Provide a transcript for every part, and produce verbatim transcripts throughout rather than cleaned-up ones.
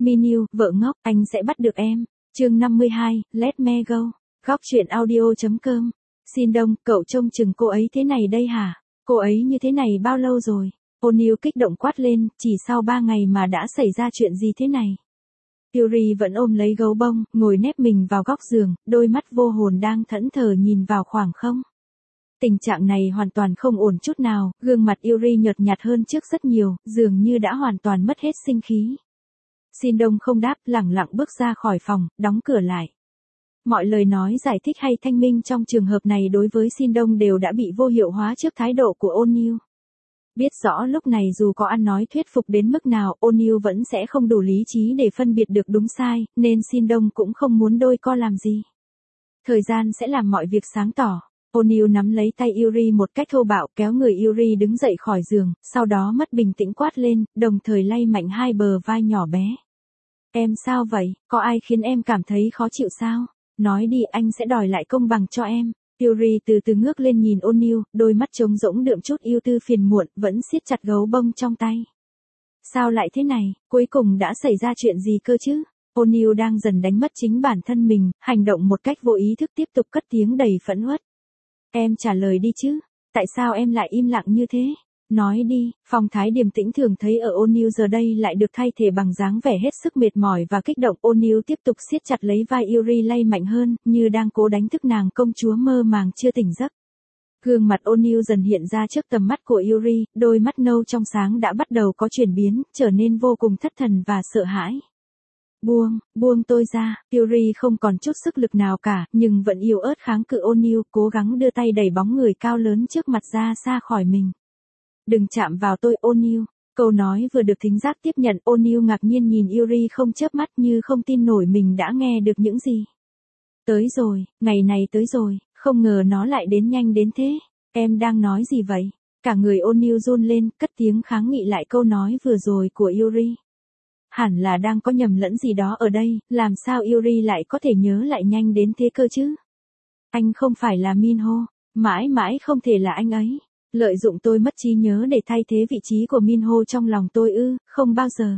Minu, vợ ngốc, anh sẽ bắt được em. Chương năm mươi hai, Let Me Go. Góc truyện audio.com. Xin Đông, cậu trông chừng cô ấy thế này đây hả? Cô ấy như thế này bao lâu rồi? O'Neil kích động quát lên, chỉ sau ba ngày mà đã xảy ra chuyện gì thế này? Yuri vẫn ôm lấy gấu bông, ngồi nép mình vào góc giường, đôi mắt vô hồn đang thẫn thờ nhìn vào khoảng không. Tình trạng này hoàn toàn không ổn chút nào, gương mặt Yuri nhợt nhạt hơn trước rất nhiều, dường như đã hoàn toàn mất hết sinh khí. Xin Đông không đáp, lẳng lặng bước ra khỏi phòng, đóng cửa lại. Mọi lời nói giải thích hay thanh minh trong trường hợp này đối với Xin Đông đều đã bị vô hiệu hóa trước thái độ của O'Neil. Biết rõ lúc này dù có ăn nói thuyết phục đến mức nào, O'Neil vẫn sẽ không đủ lý trí để phân biệt được đúng sai, nên Xin Đông cũng không muốn đôi co làm gì. Thời gian sẽ làm mọi việc sáng tỏ. O'Neil nắm lấy tay Yuri một cách thô bạo, kéo người Yuri đứng dậy khỏi giường, sau đó mất bình tĩnh quát lên, đồng thời lay mạnh hai bờ vai nhỏ bé. Em sao vậy, có ai khiến em cảm thấy khó chịu sao? Nói đi, anh sẽ đòi lại công bằng cho em. Yuri từ từ ngước lên nhìn O'Neil, đôi mắt trống rỗng đượm chút ưu tư phiền muộn, vẫn siết chặt gấu bông trong tay. Sao lại thế này, cuối cùng đã xảy ra chuyện gì cơ chứ? O'Neil đang dần đánh mất chính bản thân mình, hành động một cách vô ý thức tiếp tục cất tiếng đầy phẫn uất. Em trả lời đi chứ, tại sao em lại im lặng như thế? Nói đi, phong thái điềm tĩnh thường thấy ở O'Neil giờ đây lại được thay thế bằng dáng vẻ hết sức mệt mỏi và kích động. O'Neil tiếp tục siết chặt lấy vai Yuri lay mạnh hơn, như đang cố đánh thức nàng công chúa mơ màng chưa tỉnh giấc. Gương mặt O'Neil dần hiện ra trước tầm mắt của Yuri, đôi mắt nâu trong sáng đã bắt đầu có chuyển biến, trở nên vô cùng thất thần và sợ hãi. Buông, buông tôi ra, Yuri không còn chút sức lực nào cả, nhưng vẫn yếu ớt kháng cự O'Neil, cố gắng đưa tay đẩy bóng người cao lớn trước mặt ra xa khỏi mình. Đừng chạm vào tôi O'Neil. Câu nói vừa được thính giác tiếp nhận, O'Neil ngạc nhiên nhìn Yuri không chớp mắt như không tin nổi mình đã nghe được những gì. Tới rồi, ngày này tới rồi, không ngờ nó lại đến nhanh đến thế. Em đang nói gì vậy? Cả người O'Neil run lên, cất tiếng kháng nghị lại câu nói vừa rồi của Yuri. Hẳn là đang có nhầm lẫn gì đó ở đây, làm sao Yuri lại có thể nhớ lại nhanh đến thế cơ chứ? Anh không phải là Minho, mãi mãi không thể là anh ấy. Lợi dụng tôi mất trí nhớ để thay thế vị trí của Minho trong lòng tôi ư, không bao giờ.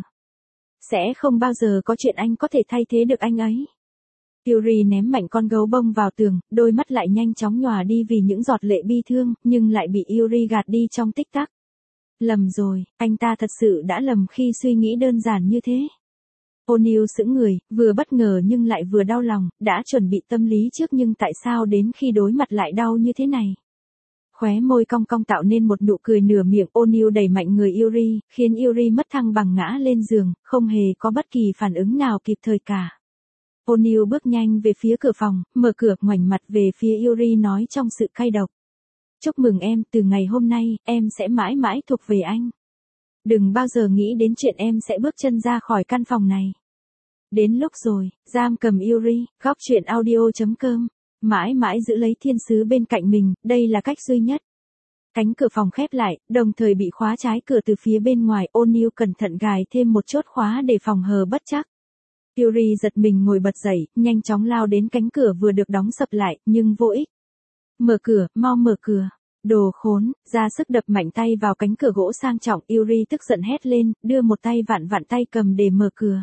Sẽ không bao giờ có chuyện anh có thể thay thế được anh ấy. Yuri ném mạnh con gấu bông vào tường, đôi mắt lại nhanh chóng nhòa đi vì những giọt lệ bi thương, nhưng lại bị Yuri gạt đi trong tích tắc. Lầm rồi, anh ta thật sự đã lầm khi suy nghĩ đơn giản như thế. O'Neil sững người, vừa bất ngờ nhưng lại vừa đau lòng, đã chuẩn bị tâm lý trước nhưng tại sao đến khi đối mặt lại đau như thế này? Khóe môi cong cong tạo nên một nụ cười nửa miệng. O'Neil đẩy mạnh người Yuri, khiến Yuri mất thăng bằng ngã lên giường, không hề có bất kỳ phản ứng nào kịp thời cả. O'Neil bước nhanh về phía cửa phòng, mở cửa, ngoảnh mặt về phía Yuri nói trong sự cay độc. Chúc mừng em, từ ngày hôm nay, em sẽ mãi mãi thuộc về anh. Đừng bao giờ nghĩ đến chuyện em sẽ bước chân ra khỏi căn phòng này. Đến lúc rồi, giam cầm Yuri. Góc truyện audio.com. Mãi mãi giữ lấy thiên sứ bên cạnh mình, đây là cách duy nhất. Cánh cửa phòng khép lại, đồng thời bị khóa trái cửa từ phía bên ngoài. O'Neil cẩn thận gài thêm một chốt khóa để phòng hờ bất trắc. Yuri giật mình ngồi bật dậy, nhanh chóng lao đến cánh cửa vừa được đóng sập lại, nhưng vô ích. Mở cửa, mau mở cửa. Đồ khốn, ra sức đập mạnh tay vào cánh cửa gỗ sang trọng. Yuri tức giận hét lên, đưa một tay vặn vặn tay cầm để mở cửa.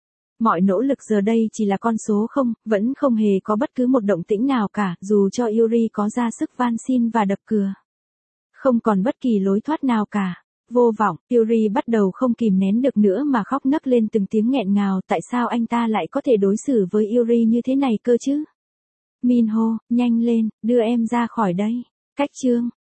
Mọi nỗ lực giờ đây chỉ là con số không, vẫn không hề có bất cứ một động tĩnh nào cả, dù cho Yuri có ra sức van xin và đập cửa. Không còn bất kỳ lối thoát nào cả. Vô vọng, Yuri bắt đầu không kìm nén được nữa mà khóc nấc lên từng tiếng nghẹn ngào. Tại sao anh ta lại có thể đối xử với Yuri như thế này cơ chứ? Minho, nhanh lên, đưa em ra khỏi đây. Cách chương.